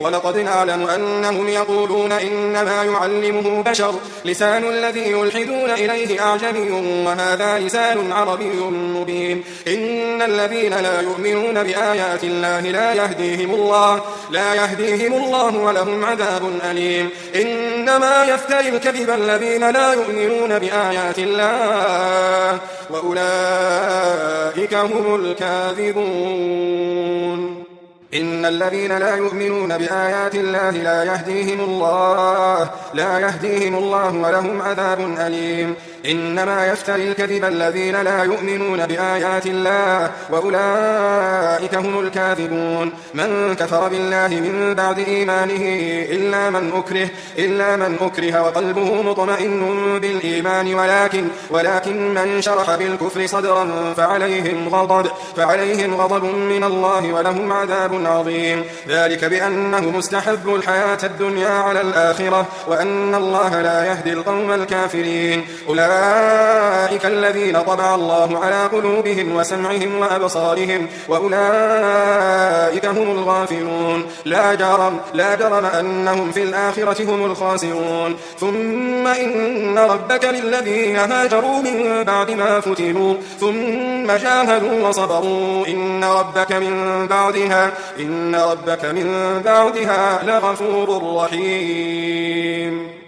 ولقد نعلم أنهم يقولون إنما يعلمه بشر لسان الذي يلحدون إليه أعجمي وهذا لسان عربي مبين إن الذين لا يؤمنون بآيات الله لا يهديهم الله ولهم عذاب أليم إنما يفتري الكذب الذين لا يؤمنون بآيات الله وأولئك هم الكاذبون إن الذين لا يؤمنون بآيات الله لا يهديهم الله ولهم عذاب أليم إنما يفتري الكذب الذين لا يؤمنون بآيات الله وأولئك هم الكاذبون من كفر بالله من بعد إيمانه إلا من أكره وقلبه مطمئن بالإيمان ولكن من شرح بالكفر صدرا فعليهم غضب من الله ولهم عذاب عظيم ذلك بأنهم استحبوا الحياة الدنيا على الآخرة وأن الله لا يهدي القوم الكافرين أولئك الذين طبع الله على قلوبهم وسمعهم وأبصارهم وأولئك هم الغافلون لا جرم أنهم في الآخرة هم الخاسرون ثم إن ربك للذين هاجروا من بعد ما فتنوا ثم جاهدوا وصبروا إن ربك من بعدها لغفور رحيم